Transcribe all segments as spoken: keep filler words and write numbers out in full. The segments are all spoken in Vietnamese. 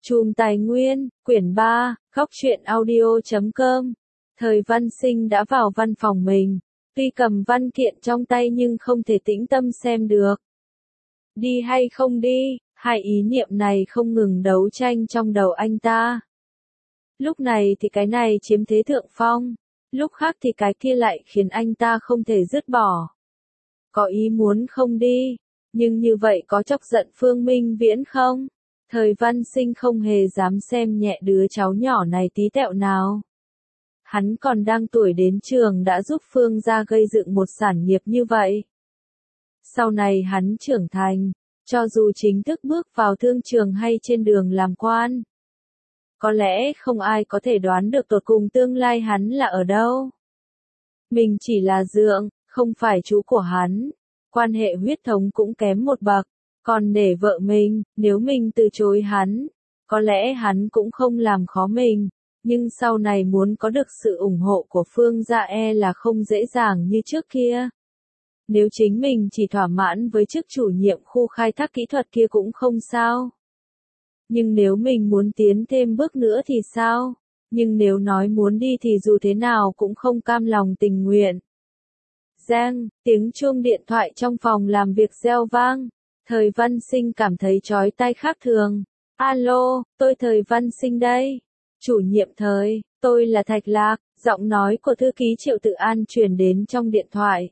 Chùm Tài Nguyên, quyển ba, góc truyện audio chấm com. Thời Văn Sinh đã vào văn phòng mình, tuy cầm văn kiện trong tay nhưng không thể tĩnh tâm xem được. Đi hay không đi, hai ý niệm này không ngừng đấu tranh trong đầu anh ta. Lúc này thì cái này chiếm thế thượng phong, lúc khác thì cái kia lại khiến anh ta không thể dứt bỏ. Có ý muốn không đi, nhưng như vậy có chọc giận Phương Minh Viễn không? Thời Văn Sinh không hề dám xem nhẹ đứa cháu nhỏ này tí tẹo nào. Hắn còn đang tuổi đến trường đã giúp Phương gia gây dựng một sản nghiệp như vậy. Sau này hắn trưởng thành, cho dù chính thức bước vào thương trường hay trên đường làm quan, có lẽ không ai có thể đoán được tột cùng tương lai hắn là ở đâu. Mình chỉ là dượng, không phải chú của hắn. Quan hệ huyết thống cũng kém một bậc. Còn nể vợ mình, nếu mình từ chối hắn, có lẽ hắn cũng không làm khó mình. Nhưng sau này muốn có được sự ủng hộ của Phương gia e là không dễ dàng như trước kia. Nếu chính mình chỉ thỏa mãn với chức chủ nhiệm khu khai thác kỹ thuật kia cũng không sao. Nhưng nếu mình muốn tiến thêm bước nữa thì sao? Nhưng nếu nói muốn đi thì dù thế nào cũng không cam lòng tình nguyện. Giang, tiếng chuông điện thoại trong phòng làm việc reo vang. Thời Văn Sinh cảm thấy chói tai khác thường. Alo, tôi Thời Văn Sinh đây. Chủ nhiệm Thời, tôi là Thạch Lạc. Giọng nói của thư ký Triệu Tự An truyền đến trong điện thoại.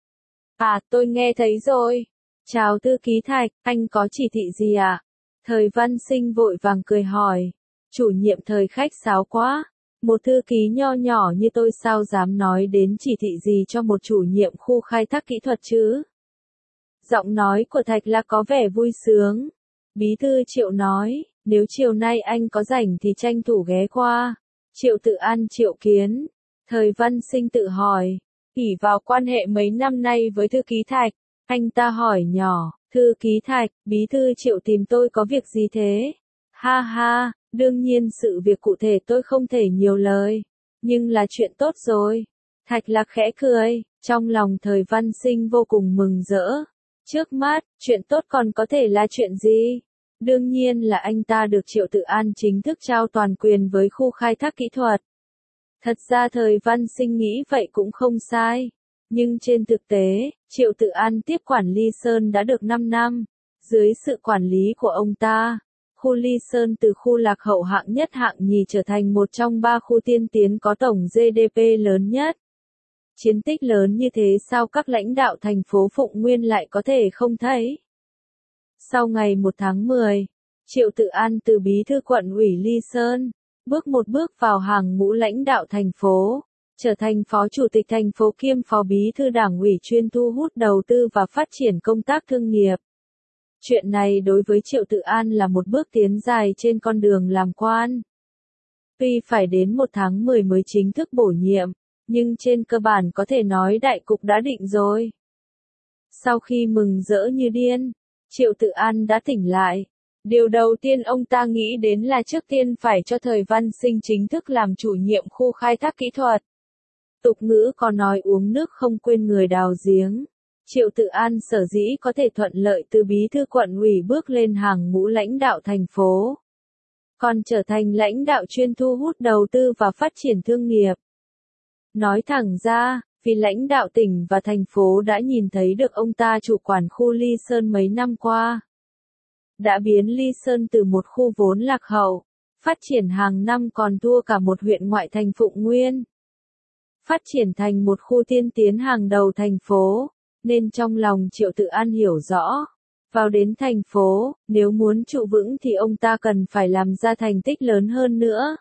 À, tôi nghe thấy rồi. Chào thư ký Thạch, anh có chỉ thị gì à? Thời Văn Sinh vội vàng cười hỏi. Chủ nhiệm Thời khách sáo quá. Một thư ký nho nhỏ như tôi sao dám nói đến chỉ thị gì cho một chủ nhiệm khu khai thác kỹ thuật chứ? Giọng nói của Thạch Lạc có vẻ vui sướng. Bí thư Triệu nói, nếu chiều nay anh có rảnh thì tranh thủ ghé qua. Triệu Tự An triệu kiến. Thời Văn Sinh tự hỏi, ỷ vào quan hệ mấy năm nay với thư ký Thạch, anh ta hỏi nhỏ, thư ký Thạch, bí thư Triệu tìm tôi có việc gì thế? Ha ha, đương nhiên sự việc cụ thể tôi không thể nhiều lời, nhưng là chuyện tốt rồi. Thạch Lạc khẽ cười, trong lòng Thời Văn Sinh vô cùng mừng rỡ. Trước mắt, chuyện tốt còn có thể là chuyện gì? Đương nhiên là anh ta được Triệu Tự An chính thức trao toàn quyền với khu khai thác kỹ thuật. Thật ra Thời Văn Sinh nghĩ vậy cũng không sai. Nhưng trên thực tế, Triệu Tự An tiếp quản Ly Sơn đã được năm năm. Dưới sự quản lý của ông ta, khu Ly Sơn từ khu lạc hậu hạng nhất hạng nhì trở thành một trong ba khu tiên tiến có tổng giê đê pê lớn nhất. Chiến tích lớn như thế sao các lãnh đạo thành phố Phụng Nguyên lại có thể không thấy? Sau ngày một tháng mười, Triệu Tự An từ bí thư quận ủy Ly Sơn, bước một bước vào hàng ngũ lãnh đạo thành phố, trở thành phó chủ tịch thành phố kiêm phó bí thư đảng ủy chuyên thu hút đầu tư và phát triển công tác thương nghiệp. Chuyện này đối với Triệu Tự An là một bước tiến dài trên con đường làm quan. Tuy phải đến một tháng mười mới chính thức bổ nhiệm, nhưng trên cơ bản có thể nói đại cục đã định rồi. Sau khi mừng rỡ như điên, Triệu Tự An đã tỉnh lại. Điều đầu tiên ông ta nghĩ đến là trước tiên phải cho Thời Văn Sinh chính thức làm chủ nhiệm khu khai thác kỹ thuật. Tục ngữ có nói uống nước không quên người đào giếng. Triệu Tự An sở dĩ có thể thuận lợi từ bí thư quận ủy bước lên hàng ngũ lãnh đạo thành phố, còn trở thành lãnh đạo chuyên thu hút đầu tư và phát triển thương nghiệp. Nói thẳng ra, vì lãnh đạo tỉnh và thành phố đã nhìn thấy được ông ta chủ quản khu Ly Sơn mấy năm qua. Đã biến Ly Sơn từ một khu vốn lạc hậu, phát triển hàng năm còn thua cả một huyện ngoại thành Phụng Nguyên. Phát triển thành một khu tiên tiến hàng đầu thành phố, nên trong lòng Triệu Tự An hiểu rõ. Vào đến thành phố, nếu muốn trụ vững thì ông ta cần phải làm ra thành tích lớn hơn nữa.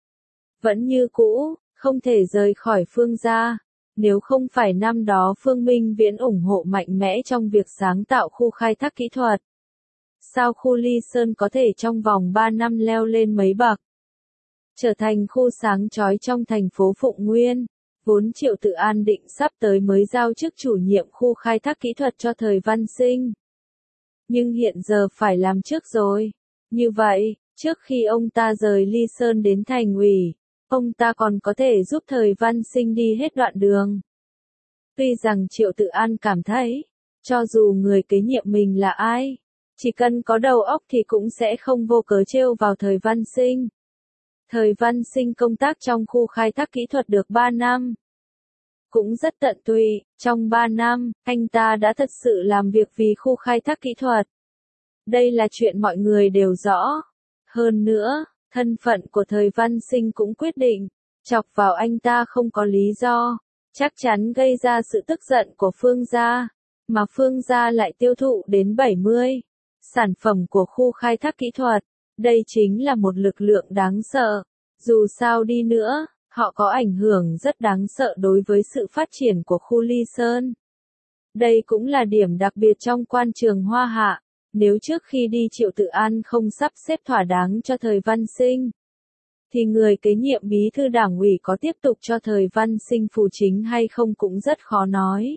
Vẫn như cũ, không thể rời khỏi Phương gia. Nếu không phải năm đó Phương Minh Viễn ủng hộ mạnh mẽ trong việc sáng tạo khu khai thác kỹ thuật, sao khu Ly Sơn có thể trong vòng ba năm leo lên mấy bậc, trở thành khu sáng chói trong thành phố Phụng Nguyên. Vốn Triệu Tự An định sắp tới mới giao chức chủ nhiệm khu khai thác kỹ thuật cho Thời Văn Sinh. Nhưng hiện giờ phải làm trước rồi. Như vậy, trước khi ông ta rời Ly Sơn đến thành ủy, ông ta còn có thể giúp Thời Văn Sinh đi hết đoạn đường. Tuy rằng Triệu Tự An cảm thấy, cho dù người kế nhiệm mình là ai, Chỉ cần có đầu óc thì cũng sẽ không vô cớ trêu vào Thời Văn Sinh. Thời Văn Sinh công tác trong khu khai thác kỹ thuật được ba năm. Cũng rất tận tụy, trong ba năm, anh ta đã thật sự làm việc vì khu khai thác kỹ thuật. Đây là chuyện mọi người đều rõ. Hơn nữa, thân phận của Thời Văn Sinh cũng quyết định, chọc vào anh ta không có lý do, chắc chắn gây ra sự tức giận của Phương gia, mà Phương gia lại tiêu thụ đến bảy mươi sản phẩm của khu khai thác kỹ thuật. Đây chính là một lực lượng đáng sợ. Dù sao đi nữa, họ có ảnh hưởng rất đáng sợ đối với sự phát triển của khu Ly Sơn. Đây cũng là điểm đặc biệt trong quan trường Hoa Hạ. Nếu trước khi đi Triệu Tự An không sắp xếp thỏa đáng cho Thời Văn Sinh, thì người kế nhiệm bí thư đảng ủy có tiếp tục cho Thời Văn Sinh phụ chính hay không cũng rất khó nói.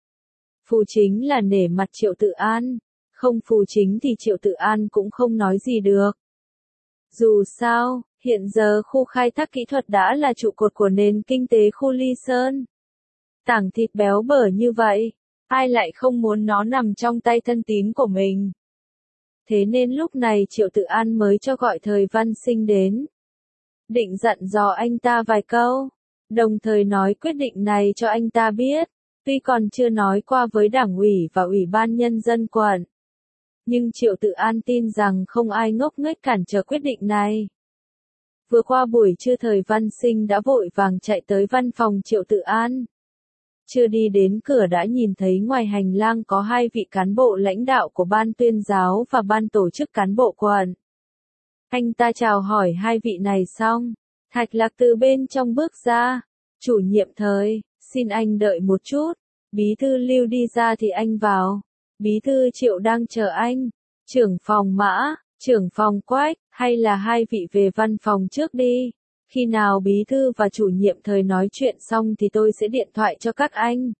Phụ chính là nể mặt Triệu Tự An, không phụ chính thì Triệu Tự An cũng không nói gì được. Dù sao, hiện giờ khu khai thác kỹ thuật đã là trụ cột của nền kinh tế khu Ly Sơn. Tảng thịt béo bở như vậy, ai lại không muốn nó nằm trong tay thân tín của mình. Thế nên lúc này Triệu Tự An mới cho gọi Thời Văn Sinh đến. Định dặn dò anh ta vài câu, đồng thời nói quyết định này cho anh ta biết, tuy còn chưa nói qua với đảng ủy và ủy ban nhân dân quận. Nhưng Triệu Tự An tin rằng không ai ngốc nghếch cản trở quyết định này. Vừa qua buổi trưa Thời Văn Sinh đã vội vàng chạy tới văn phòng Triệu Tự An. Chưa đi đến cửa đã nhìn thấy ngoài hành lang có hai vị cán bộ lãnh đạo của ban tuyên giáo và ban tổ chức cán bộ quận. Anh ta chào hỏi hai vị này xong, Thạch Lạc từ bên trong bước ra. Chủ nhiệm Thời, xin anh đợi một chút, bí thư Lưu đi ra thì anh vào. Bí thư Triệu đang chờ anh. Trưởng phòng Mã, trưởng phòng Quách, hay là hai vị về văn phòng trước đi. Khi nào bí thư và chủ nhiệm Thời nói chuyện xong thì tôi sẽ điện thoại cho các anh.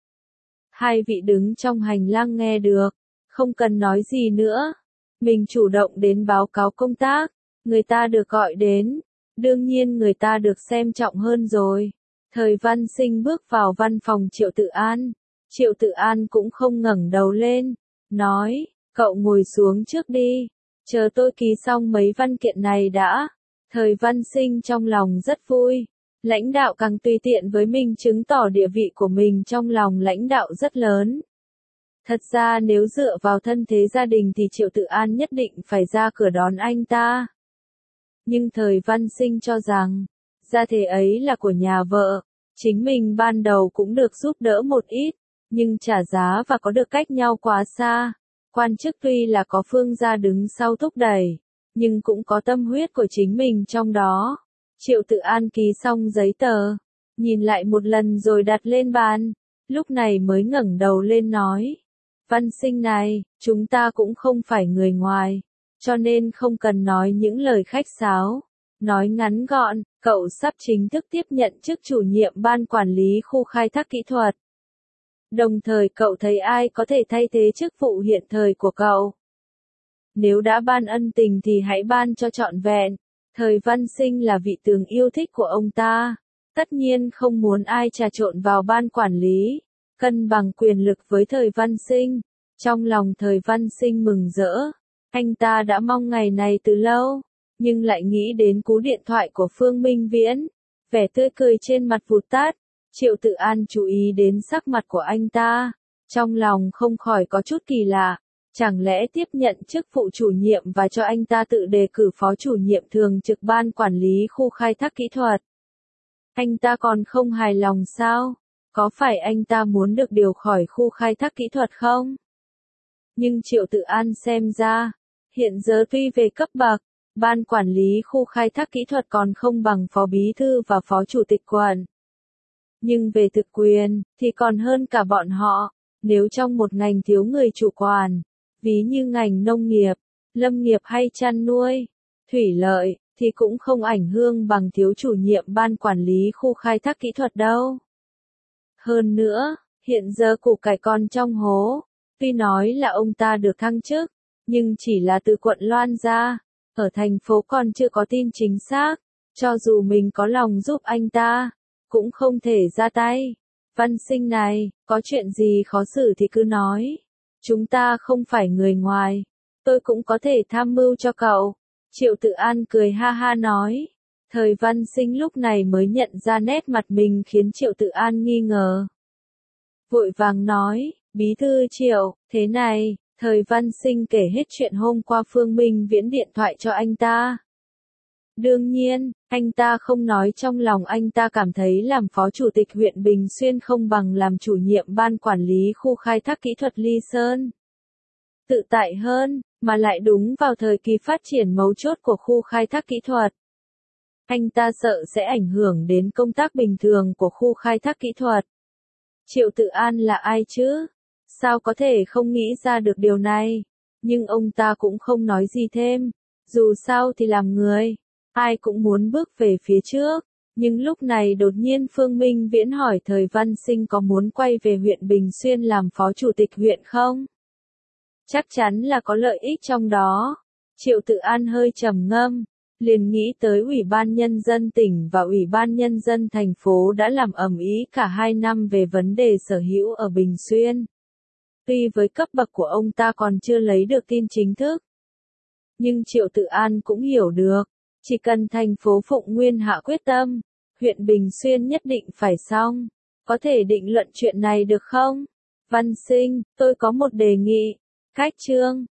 Hai vị đứng trong hành lang nghe được, không cần nói gì nữa. Mình chủ động đến báo cáo công tác, người ta được gọi đến, đương nhiên người ta được xem trọng hơn rồi. Thời Văn Sinh bước vào văn phòng Triệu Tự An. Triệu Tự An cũng không ngẩng đầu lên, nói, cậu ngồi xuống trước đi, chờ tôi ký xong mấy văn kiện này đã. Thời Văn Sinh trong lòng rất vui, lãnh đạo càng tùy tiện với mình chứng tỏ địa vị của mình trong lòng lãnh đạo rất lớn. Thật ra nếu dựa vào thân thế gia đình thì Triệu Tự An nhất định phải ra cửa đón anh ta. Nhưng Thời Văn Sinh cho rằng, gia thế ấy là của nhà vợ, chính mình ban đầu cũng được giúp đỡ một ít, nhưng trả giá và có được cách nhau quá xa. Quan chức tuy là có Phương gia đứng sau thúc đẩy, nhưng cũng có tâm huyết của chính mình trong đó. Triệu Tự An ký xong giấy tờ, nhìn lại một lần rồi đặt lên bàn, lúc này mới ngẩng đầu lên nói. Văn Sinh này, chúng ta cũng không phải người ngoài, cho nên không cần nói những lời khách sáo. Nói ngắn gọn, cậu sắp chính thức tiếp nhận chức chủ nhiệm ban quản lý khu khai thác kỹ thuật. Đồng thời cậu thấy ai có thể thay thế chức vụ hiện thời của cậu? Nếu đã ban ân tình thì hãy ban cho trọn vẹn. Thời Văn Sinh là vị tướng yêu thích của ông ta, tất nhiên không muốn ai trà trộn vào ban quản lý, cân bằng quyền lực với Thời Văn Sinh. Trong lòng Thời Văn Sinh mừng rỡ, anh ta đã mong ngày này từ lâu, nhưng lại nghĩ đến cú điện thoại của Phương Minh Viễn, vẻ tươi cười trên mặt vụt tắt. Triệu Tự An chú ý đến sắc mặt của anh ta, trong lòng không khỏi có chút kỳ lạ, chẳng lẽ tiếp nhận chức vụ chủ nhiệm và cho anh ta tự đề cử phó chủ nhiệm thường trực ban quản lý khu khai thác kỹ thuật. Anh ta còn không hài lòng sao? Có phải anh ta muốn được điều khỏi khu khai thác kỹ thuật không? Nhưng Triệu Tự An xem ra, hiện giờ tuy về cấp bậc, ban quản lý khu khai thác kỹ thuật còn không bằng phó bí thư và phó chủ tịch quận. Nhưng về thực quyền, thì còn hơn cả bọn họ. Nếu trong một ngành thiếu người chủ quản, ví như ngành nông nghiệp, lâm nghiệp hay chăn nuôi, thủy lợi, thì cũng không ảnh hưởng bằng thiếu chủ nhiệm ban quản lý khu khai thác kỹ thuật đâu. Hơn nữa, hiện giờ củ cải còn trong hố, tuy nói là ông ta được thăng chức, nhưng chỉ là từ quận loan ra, ở thành phố còn chưa có tin chính xác, cho dù mình có lòng giúp anh ta, cũng không thể ra tay. Văn Sinh này, có chuyện gì khó xử thì cứ nói. Chúng ta không phải người ngoài. tôi cũng có thể tham mưu cho cậu. Triệu Tự An cười ha ha nói. Thời Văn Sinh lúc này mới nhận ra nét mặt mình khiến Triệu Tự An nghi ngờ. Vội vàng nói, bí thư Triệu, thế này, Thời Văn Sinh kể hết chuyện hôm qua Phương Minh Viễn điện thoại cho anh ta. Đương nhiên, anh ta không nói trong lòng anh ta cảm thấy làm phó chủ tịch huyện Bình Xuyên không bằng làm chủ nhiệm ban quản lý khu khai thác kỹ thuật Ly Sơn. Tự tại hơn, mà lại đúng vào thời kỳ phát triển mấu chốt của khu khai thác kỹ thuật. Anh ta sợ sẽ ảnh hưởng đến công tác bình thường của khu khai thác kỹ thuật. Triệu Tự An là ai chứ? Sao có thể không nghĩ ra được điều này? Nhưng ông ta cũng không nói gì thêm. Dù sao thì làm người, ai cũng muốn bước về phía trước. Nhưng lúc này đột nhiên Phương Minh Viễn hỏi Thời Văn Sinh có muốn quay về huyện Bình Xuyên làm phó chủ tịch huyện không? Chắc chắn là có lợi ích trong đó. Triệu Tự An hơi trầm ngâm, liền nghĩ tới Ủy ban Nhân dân tỉnh và Ủy ban Nhân dân thành phố đã làm ầm ĩ cả hai năm về vấn đề sở hữu ở Bình Xuyên. Tuy với cấp bậc của ông ta còn chưa lấy được tin chính thức, nhưng Triệu Tự An cũng hiểu được, chỉ cần thành phố Phụng Nguyên hạ quyết tâm, huyện Bình Xuyên nhất định phải xong. Có thể định luận chuyện này được không? Văn Sinh, tôi có một đề nghị. Khách Trương,